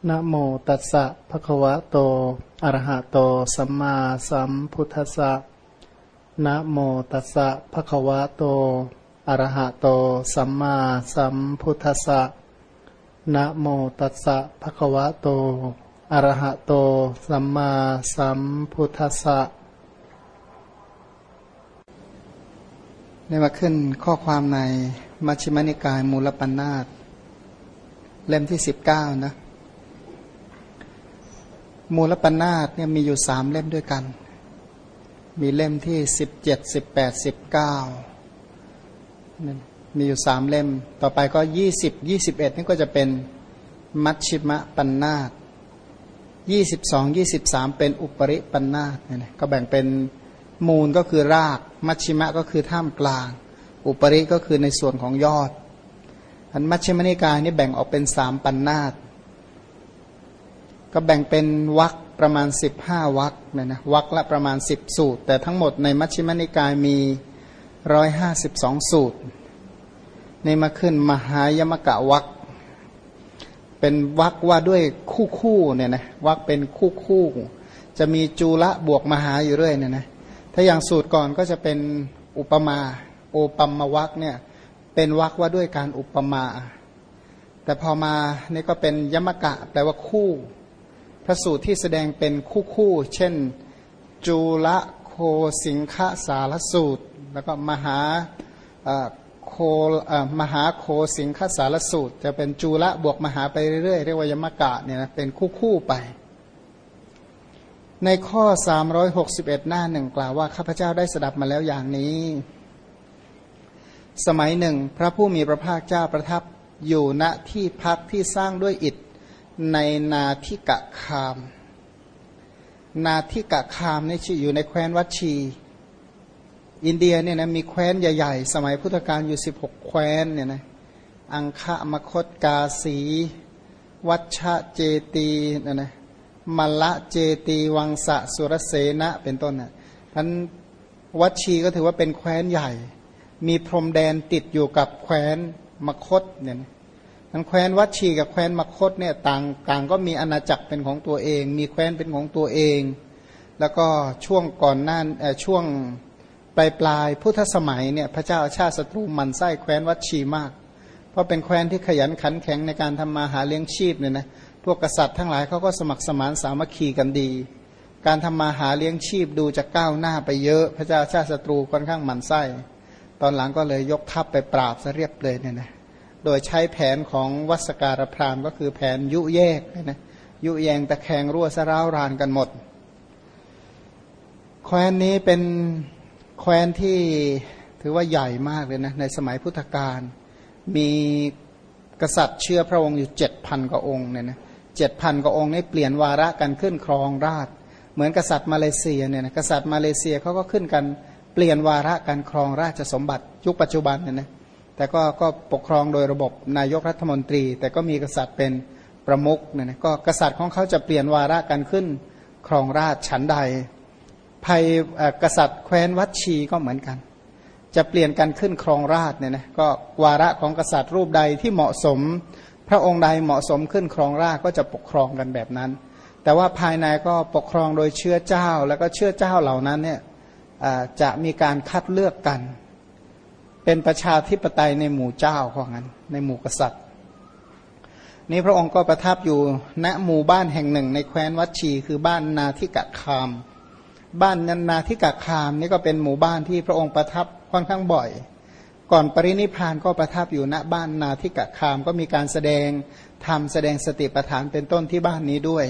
นะโมตัสสะภะคะวะโตอะระหะโตสัมมาสัมพุทธัสสะนะโมตัสสะภะคะวะโตอะระหะโตสัมมาสัมพุทธัสสะนะโมตัสสะภะคะวะโตอะระหะโตสัมมาสัมพุทธัสสะได้มาขึ้นข้อความในมัชฌิมนิกายมูลปัณณาสเล่มที่19นะมูลปัณณาสเนี่ยมีอยู่3เล่มด้วยกันมีเล่มที่17 18 19นั่นมีอยู่3เล่มต่อไปก็20 21นี่ก็จะเป็นมัชฌิมปัณณาส22 23เป็นอุปริปัณณาสเนี่ยก็แบ่งเป็นมูลก็คือรากมัชฌิมะก็คือท่ามกลางอุปริก็คือในส่วนของยอดอันมัชฌิมนิกายนี่แบ่งออกเป็น3ปัณณาสก็แบ่งเป็นวรรคประมาณ15วรรคเนี่ยนะวรรคละประมาณ10สูตรแต่ทั้งหมดในมัชฌิมนิกายมี152สูตรในมาขึ้นมหายมกะวรรคเป็นวรรคว่าด้วยคู่เนี่ยนะวรรคเป็นคู่จะมีจูละบวกมหาอยู่เรื่อยเนี่ยนะถ้าอย่างสูตรก่อนก็จะเป็นอุปมาโอปัมมวรรคเนี่ยเป็นวรรคว่าด้วยการอุปมาแต่พอมานี่ก็เป็นยมกะแปลว่าคู่พระสูตรที่แสดงเป็นคู่เช่นจูละโคสิงคสารสูตรแล้วก็มหาโคสิงคสารสูตรจะเป็นจูละบวกมหาไปเรื่อยๆเรียกว่ายมกะเนี่ยนะเป็นคู่ไปในข้อ361หน้าหนึ่งกล่าวว่าข้าพเจ้าได้สดับมาแล้วอย่างนี้สมัยหนึ่งพระผู้มีพระภาคเจ้าประทับอยู่ณที่พักที่สร้างด้วยอิฐในนาทิกะคามนาทิกะคามนี่ชื่ออยู่ในแคว้นวัชชีอินเดียเนี่ยนะมีแคว้นใหญ่ๆสมัยพุทธกาลอยู่16แคว้นเนี่ยนะอังคะมคตกาสีวัชชะเจตีนะนะมัลละเจตีวังสะสุรเสนะเป็นต้นนะท่านวัชชีก็ถือว่าเป็นแคว้นใหญ่มีพรมแดนติดอยู่กับแคว้นมคตเนี่ยนะทั้งแคว้นวัชชีกับแคว้นมคตเนี่ยต่างก็มีอาณาจักรเป็นของตัวเองมีแคว้นเป็นของตัวเองแล้วก็ช่วงก่อนหน้าช่วงปลายพุทธสมัยเนี่ยพระเจ้าอาชาติศัตรูมันไส้แคว้นวัชชีมากเพราะเป็นแคว้นที่ขยันขันแข็งในการทำมาหาเลี้ยงชีพเนี่ยนะพวกกษัตริย์ทั้งหลายเขาก็สมัครสมานสามัคคีกันดีการทำมาหาเลี้ยงชีพดูจะก้าวหน้าไปเยอะพระเจ้าอาชาติศัตรูค่อนข้างมันไส้ตอนหลังก็เลยยกทัพไปปราบซะเรียบเลยเนี่ยนะโดยใช้แผนของวัสการพราหมณ์ก็คือแผนยุแยกนะยุแยงตะแคงรั่วสร้าวรานกันหมดแคว้นนี้เป็นแคว้นที่ถือว่าใหญ่มากเลยนะในสมัยพุทธกาลมีกษัตริย์เชื้อพระองค์อยู่ 7,000 กว่าองค์เนี่ยนะ 7,000 กว่าองค์นี้เปลี่ยนวาระกันขึ้นครองราชย์เหมือนกษัตริย์มาเลเซียเนี่ยนะกษัตริย์มาเลเซียเขาก็ขึ้นกันเปลี่ยนวาระการครองราชสมบัติยุคปัจจุบันเนี่ยนะแต่ก็ปกครองโดยระบบนายกรัฐมนตรีแต่ก็มีกษัตริย์เป็นประมุขเนี่ยนะก็กษัตริย์ของเขาจะเปลี่ยนวาระกันขึ้นครองราชฉันใดภัยกษัตริย์แคว้นวัชชีก็เหมือนกันจะเปลี่ยนกันขึ้นครองราชเนี่ยนะก็วาระของกษัตริย์รูปใดที่เหมาะสมพระองค์ใดเหมาะสมขึ้นครองราชก็จะปกครองกันแบบนั้นแต่ว่าภายในก็ปกครองโดยเชื้อเจ้าแล้วก็เชื้อเจ้าเหล่านั้นเนี่ยจะมีการคัดเลือกกันเป็นประชาธิปไตยในหมู่เจ้าของนั้นในหมู่กษัตริย์นี้พระองค์ก็ประทับอยู่ณหมู่บ้านแห่งหนึ่งในแคว้นวัชชีคือบ้านนาทิกะคามบ้านนาทิกะคามนี่ก็เป็นหมู่บ้านที่พระองค์ประทับค่อนข้างบ่อยก่อนปรินิพพานก็ประทับอยู่ณบ้านนาทิกะคามก็มีการแสดงธรรมแสดงสติปัฏฐานเป็นต้นที่บ้านนี้ด้วย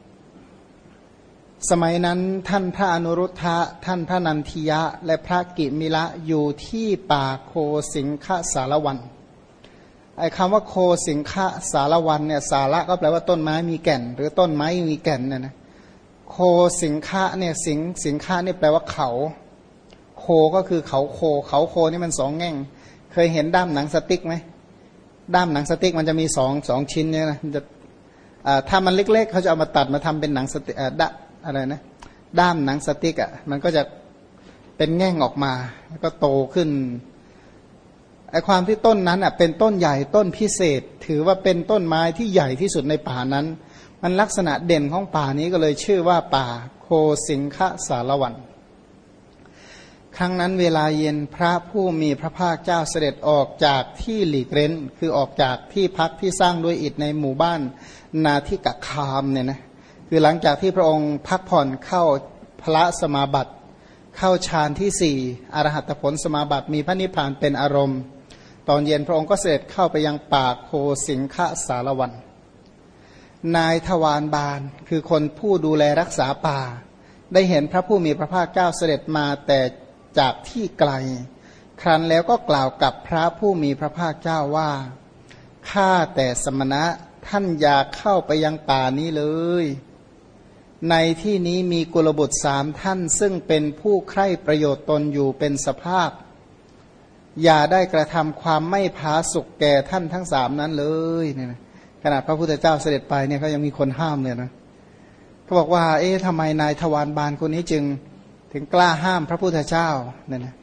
สมัยนั้นท่านพระอนุรุทธะท่านพระนันทิยะและพระกิมิละอยู่ที่ป่าโคสิงคสารวันไอ้คำว่าโคสิงคสารวันเนี่ยสาระก็แปลว่าต้นไม้มีแก่นหรือต้นไม้มีแก่นนะโคสิงคเนี่ยสิงคเนี่ยแปลว่าเขาโคก็คือเขาโคนี่มันสองแง่งเคยเห็นด้ามหนังสติ๊กไหมด้ามหนังสติ๊กมันจะมีสองชิ้นเนี่ยนะมันจะถ้ามันเล็กๆเขาจะเอามาตัดมาทำเป็นหนังสติ๊กอะไรนะด้ามหนังสติ๊กอ่ะมันก็จะเป็นแง่งออกมาแล้วก็โตขึ้นไอ้ความที่ต้นนั้นอ่ะเป็นต้นใหญ่ต้นพิเศษถือว่าเป็นต้นไม้ที่ใหญ่ที่สุดในป่านั้นมันลักษณะเด่นของป่านี้ก็เลยชื่อว่าป่าโคสิงคสารวันครั้งนั้นเวลาเย็นพระผู้มีพระภาคเจ้าเสด็จออกจากที่หลีกเร้นคือออกจากที่พักที่สร้างด้วยอิฐในหมู่บ้านนาทิกคามเนี่ยนะคือหลังจากที่พระองค์พักผ่อนเข้าพระสมาบัติเข้าฌานที่สี่อรหัตผลสมาบัติมีพระนิพพานเป็นอารมณ์ตอนเย็นพระองค์ก็เสด็จเข้าไปยังป่าโคสิงคสารวันนายทวารบาลคือคนผู้ดูแลรักษาป่าได้เห็นพระผู้มีพระภาคเจ้าเสด็จมาแต่จากที่ไกลครั้นแล้วก็กล่าวกับพระผู้มีพระภาคเจ้าว่าข้าแต่สมณะท่านอย่าเข้าไปยังป่านี้เลยในที่นี้มีกุลบุตร3ท่านซึ่งเป็นผู้ใคร่ประโยชน์ตนอยู่เป็นสภาพอย่าได้กระทำความไม่ผาสุกแก่ท่านทั้ง3นั้นเลยเนี่ยนะขณะพระพุทธเจ้าเสด็จไปเนี่ยเขายังมีคนห้ามเลยนะเขาบอกว่าทำไมนายทวารบาลคนนี้จึงถึงกล้าห้ามพระพุทธเจ้าเนี่ยนะ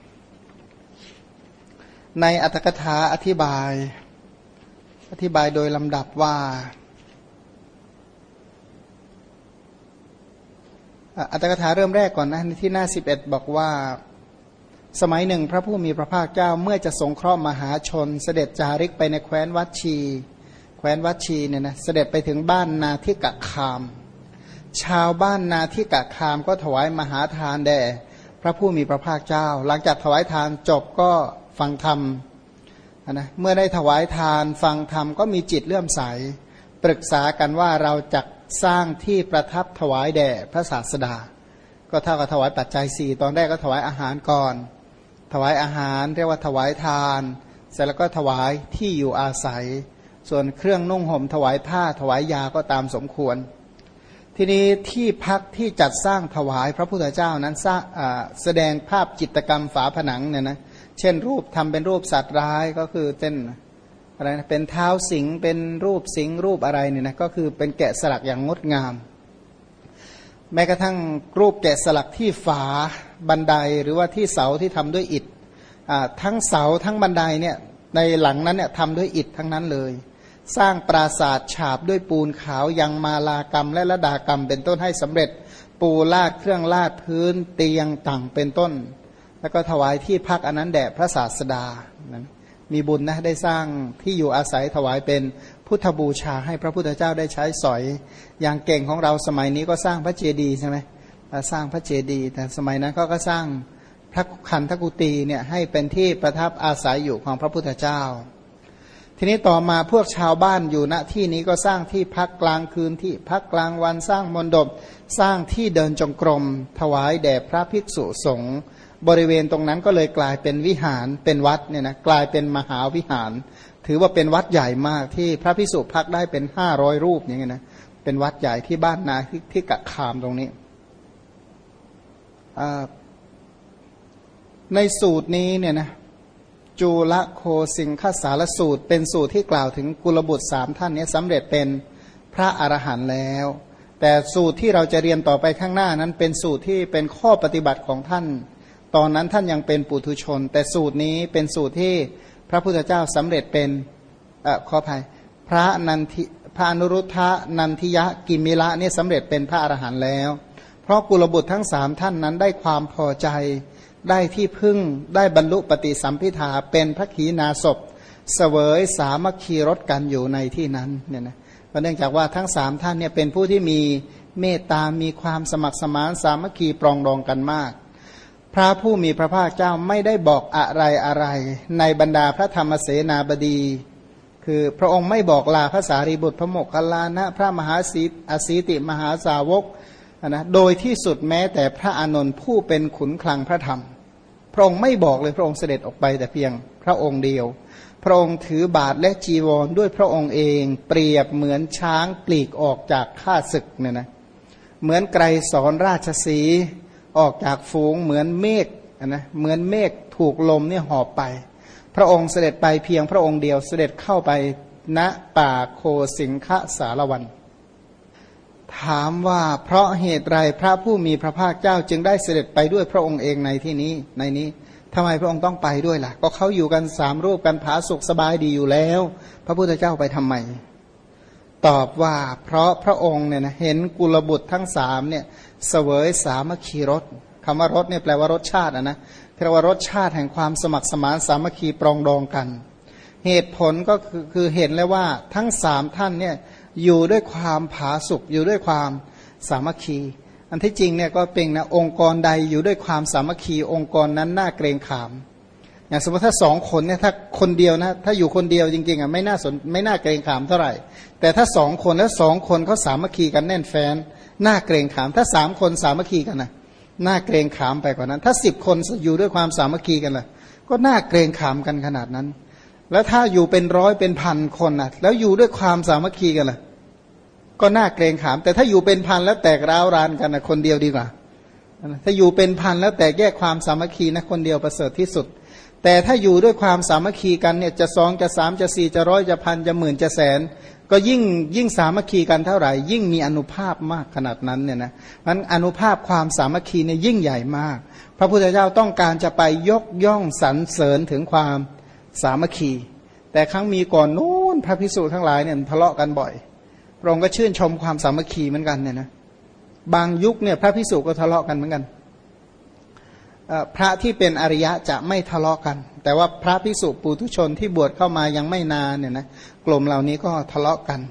ในอัตถกถาอธิบายโดยลำดับว่าอัตถกถาเริ่มแรกก่อนนะที่หน้า11บอกว่าสมัยหนึ่งพระผู้มีพระภาคเจ้าเมื่อจะสงเคราะห์มหาชนเสด็จจาริกไปในแคว้นวัชชีเนี่ยนะเสด็จไปถึงบ้านนาทิกคามชาวบ้านนาทิกคามก็ถวายมหาทานแด่พระผู้มีพระภาคเจ้าหลังจากถวายทานจบก็ฟังธรรมนะเมื่อได้ถวายทานฟังธรรมก็มีจิตเลื่อมใสปรึกษากันว่าเราจะสร้างที่ประทับถวายแด่พระศาสดาก็เท่ากับถวายปัจจัย4ตอนแรกก็ถวายอาหารก่อนถวายอาหารเรียกว่าถวายทานเสร็จแล้วก็ถวายที่อยู่อาศัยส่วนเครื่องนุ่งห่มถวายผ้าถวายยาก็ตามสมควรทีนี้ที่พักที่จัดสร้างถวายพระพุทธเจ้านั้นแสดงภาพจิตรกรรมฝาผนังเนี่ยนะเช่นรูปทำเป็นรูปสัตว์ร้ายก็คือเป็นอะไรนะเป็นเท้าสิงเป็นรูปสิงรูปอะไรเนี่ยนะก็คือเป็นแกะสลักอย่างงดงามแม้กระทั่งรูปแกะสลักที่ฝาบันไดหรือว่าที่เสาที่ทำด้วยอิฐทั้งเสาทั้งบันไดเนี่ยในหลังนั้นเนี่ยทำด้วยอิฐทั้งนั้นเลยสร้างปราสาทฉาบด้วยปูนขาวยังมาลากรรมและระดากรรมเป็นต้นให้สำเร็จปูลาดเครื่องลาดพื้นเตียงต่างเป็นต้นแล้วก็ถวายที่พักอันนั้นแด่พระศาสดานั้นมีบุญนะได้สร้างที่อยู่อาศัยถวายเป็นพุทธบูชาให้พระพุทธเจ้าได้ใช้สอยอย่างเก่งของเราสมัยนี้ก็สร้างพระเจดีย์ใช่ไหมสร้างพระเจดีย์แต่สมัยนั้นก็สร้างพระคันธกุฏีเนี่ยให้เป็นที่ประทับอาศัยอยู่ของพระพุทธเจ้าทีนี้ต่อมาพวกชาวบ้านอยู่ณที่นี้ก็สร้างที่พักกลางคืนที่พักกลางวันสร้างมณฑปสร้างที่เดินจงกรมถวายแด่พระภิกษุสงฆ์บริเวณตรงนั้นก็เลยกลายเป็นวิหารเป็นวัดเนี่ยนะกลายเป็นมหาวิหารถือว่าเป็นวัดใหญ่มากที่พระภิกษุพักได้เป็น500รูปอย่างเงี้ยนะเป็นวัดใหญ่ที่บ้านนาที่กะคามตรงนี้ในสูตรนี้เนี่ยนะจุลโคสิงคสารสูตรเป็นสูตรที่กล่าวถึงกุลบุตร3ท่านนี้สำเร็จเป็นพระอรหันต์แล้วแต่สูตรที่เราจะเรียนต่อไปข้างหน้านั้นเป็นสูตรที่เป็นข้อปฏิบัติของท่านตอนนั้นท่านยังเป็นปุถุชนแต่สูตรนี้เป็นสูตรที่พระพุทธเจ้าสำเร็จเป็นขออภัยพระอนุรุทธะนันทิยะกิมิละนี่สำเร็จเป็นพระอรหันต์แล้วเพราะกุลบุตรทั้ง3ท่านนั้นได้ความพอใจได้ที่พึ่งได้บรรลุปฏิสัมภิทาเป็นพระขีณาสพเสวยสามัคคีรสกันอยู่ในที่นั้นเนี่ยนะเพราะเนื่องจากว่าทั้ง3ท่านเนี่ยเป็นผู้ที่มีเมตตามีความสมัครสมานสามัคคีปรองดองกันมากพระผู้มีพระภาคเจ้าไม่ได้บอกอะไรในบรรดาพระธรรมเสนาบดีคือพระองค์ไม่บอกลาพระสารีบุตรพระโมคคัลลานะพระมหาสีติมหาสาวกนะโดยที่สุดแม้แต่พระอานนท์ผู้เป็นขุนคลังพระธรรมพระองค์ไม่บอกเลยพระองค์เสด็จออกไปแต่เพียงพระองค์เดียวพระองค์ถือบาทและจีวรด้วยพระองค์เองเปรียบเหมือนช้างปลีกออกจากข้าศึกเนี่ยนะเหมือนไกรสอนราชสีห์ออกจากฝูงเหมือนเมฆนะเหมือนเมฆถูกลมเนี่ยหอบไปพระองค์เสด็จไปเพียงพระองค์เดียวเสด็จเข้าไปณป่าโคสิงคสารวันถามว่าเพราะเหตุไรพระผู้มีพระภาคเจ้าจึงได้เสด็จไปด้วยพระองค์เองในที่นี้ในนี้ทำไมพระองค์ต้องไปด้วยล่ะก็เขาอยู่กัน3รูปกันผาสุกสบายดีอยู่แล้วพระพุทธเจ้าไปทำไมตอบว่าเพราะพระองค์เนี่ยนะเห็นกุลบุตรทั้ง3เนี่ยเสวยสามัคคีรสคำว่ารสเนี่ยแปลว่ารสชาตินะแปลว่ารสชาติแห่งความสมัครสมานสามัคคีปรองดองกันเหตุผลก็คือเห็นแล้วว่าทั้ง3ท่านเนี่ยอยู่ด้วยความผาสุกอยู่ด้วยความสามัคคีอันที่จริงเนี่ยก็เป็นนะองค์กรใดอยู่ด้วยความสามัคคีองค์กรนั้นน่าเกรงขามอย่างสมมติถ้า2คนเนี่ยถ้าคนเดียวนะถ้าอยู่คนเดียวจริงๆอ่ะไม่น่าเกรงขามเท่าไหร่แต่ถ้า2คนแล้ว2คนเขาสามัคคีกันแน่นแฟ้นน่าเกรงขามถ้า3คนสามัคคีกันนะน่าเกรงขามไปกว่านั้นถ้า10คนอยู่ด้วยความสามัคคีกันล่ะก็น่าเกรงขามกันขนาดนั้นแล้วถ้าอยู่เป็นร้อยเป็นพันคนน่ะแล้วอยู่ด้วยความสามัคคีกันล่ะก็น่าเกรงขามแต่ถ้าอยู่เป็นพันแล้วแตกร้าวรานกันนะคนเดียวดีกว่าถ้าอยู่เป็นพันแล้วแตกแยกความสามัคคีนะคนเดียวประเสริฐที่สุดแต่ถ้าอยู่ด้วยความสามัคคีกันเนี่ยจะ2จะ3จะ4จะ100จะพันจะหมื่นจะแสนก็ยิ่งสามัคคีกันเท่าไหร่ยิ่งมีอานุภาพมากขนาดนั้นเนี่ยนะมันอานุภาพความสามัคคีเนี่ยยิ่งใหญ่มากพระพุทธเจ้าต้องการจะไปยกย่องสรรเสริญถึงความสามัคคีแต่ครั้งมีก่อนนู้นพระภิกษุทั้งหลายเนี่ยทะเลาะกันบ่อยพระองค์ก็ชื่นชมความสามัคคีเหมือนกันเนี่ยนะบางยุคเนี่ยพระภิกษุก็ทะเลาะกันเหมือนกันพระที่เป็นอริยะจะไม่ทะเลาะกันแต่ว่าพระภิกษุปุถุชนที่บวชเข้ามายังไม่นานเนี่ยนะกลุ่มเหล่านี้ก็ทะเลาะกัน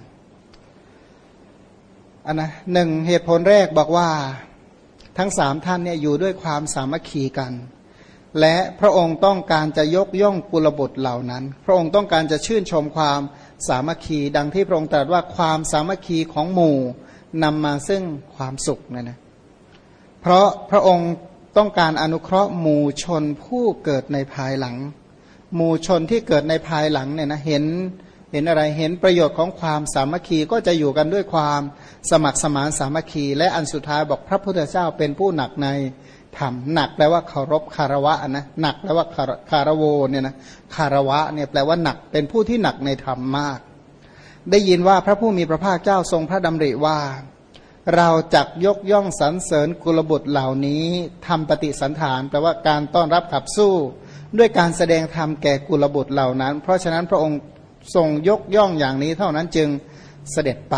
นะหนึ่งเหตุผลแรกบอกว่าทั้ง3ท่านเนี่ยอยู่ด้วยความสามัคคีกันและพระองค์ต้องการจะยกย่องกุลบุตรเหล่านั้นพระองค์ต้องการจะชื่นชมความสามัคคีดังที่พระองค์ตรัสว่าความสามัคคีของหมู่นำมาซึ่งความสุขนะเพราะพระองค์ต้องการอนุเคราะห์หมู่ชนผู้เกิดในภายหลังหมู่ชนที่เกิดในภายหลังเนี่ยนะเห็นอะไรเห็นประโยชน์ของความสามัคคีก็จะอยู่กันด้วยความสมัครสมานสามัคคีและอันสุดท้ายบอกพระพุทธเจ้าเป็นผู้หนักในธรรมหนักแปลว่าเคารพคารวะนะหนักแปลว่าคารโวเนี่ยนะคารวะเนี่ยแปลว่าหนักเป็นผู้ที่หนักในธรรมมากได้ยินว่าพระผู้มีพระภาคเจ้าทรงพระดำริว่าเราจักยกย่องสรรเสริญกุลบุตรเหล่านี้ทำปฏิสันถานแปลว่าการต้อนรับขับสู้ด้วยการแสดงธรรมแก่กุลบุตรเหล่านั้นเพราะฉะนั้นพระองค์ทรงยกย่องอย่างนี้เท่านั้นจึงเสด็จไป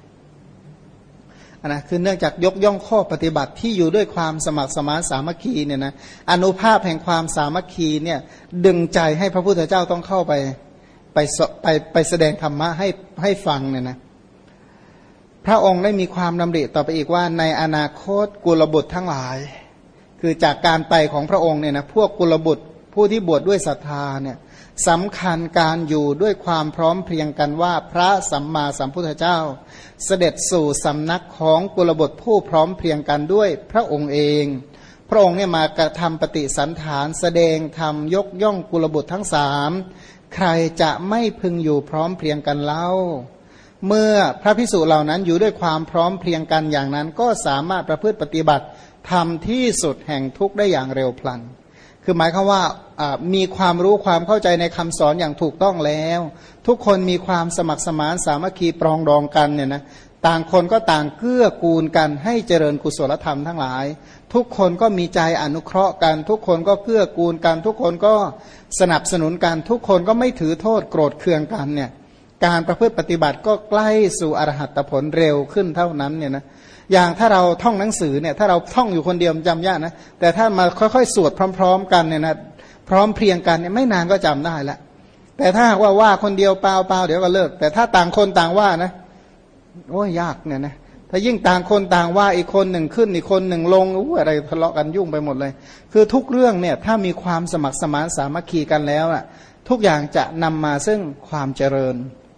นะคือเนื่องจากยกย่องข้อปฏิบัติที่อยู่ด้วยความสมัครสมานสามัคคีเนี่ยนะอานุภาพแห่งความสามัคคีเนี่ยดึงใจให้พระพุทธเจ้าต้องเข้าไปแสดงธรรมะให้ฟังเนี่ยนะพระองค์ได้มีความดำริต่อไปอีกว่าในอนาคตกุลบุตรทั้งหลายคือจากการไปของพระองค์เนี่ยนะพวกกุลบุตรผู้ที่บวชดด้วยศรัทธาเนี่ยสำคัญการอยู่ด้วยความพร้อมเพรียงกันว่าพระสัมมาสัมพุทธเจ้าเสด็จสู่สำนักของกุลบุตรผู้พร้อมเพรียงกันด้วยพระองค์เองพระองค์เนี่ยมากระทำปฏิสันถานแสดงธรรมยกย่องกุลบุตรทั้ง3ใครจะไม่พึงอยู่พร้อมเพรียงกันเล่าเมื่อพระภิกษุเหล่านั้นอยู่ด้วยความพร้อมเพรียงกันอย่างนั้นก็สามารถประพฤติปฏิบัติทำที่สุดแห่งทุกข์ได้อย่างเร็วพลันคือหมายความว่ามีความรู้ความเข้าใจในคำสอนอย่างถูกต้องแล้วทุกคนมีความสมัครสมานสามัคคีปรองดองกันเนี่ยนะต่างคนก็ต่างเกื้อกูลกันให้เจริญกุศลธรรมทั้งหลายทุกคนก็มีใจอนุเคราะห์กันทุกคนก็เกื้อกูลกันทุกคนก็สนับสนุนกันทุกคนก็ไม่ถือโทษโกรธเคืองกันเนี่ยการประพฤติปฏิบัติก็ใกล้สู่อรหัตผลเร็วขึ้นเท่านั้นเนี่ยนะอย่างถ้าเราท่องหนังสือเนี่ยถ้าเราท่องอยู่คนเดียวจำยากนะแต่ถ้ามาค่อยๆสวดพร้อมๆกันเนี่ยนะพร้อมเพรียงกันเนี่ยไม่นานก็จำได้ละแต่ถ้าว่าคนเดียวเปล่าเดี๋ยวก็เลิกแต่ถ้าต่างคนต่างว่านะโอ้ยยากเนี่ยนะถ้ายิ่งต่างคนต่างว่าอีกคนหนึ่งขึ้นอีกคนหนึ่งลงอะไรทะเลาะกันยุ่งไปหมดเลยคือทุกเรื่องเนี่ยถ้ามีความสมัครสมานสามัคคีกันแล้วอ่ะทุกอย่างจะนำมาซึ่งความเจริญ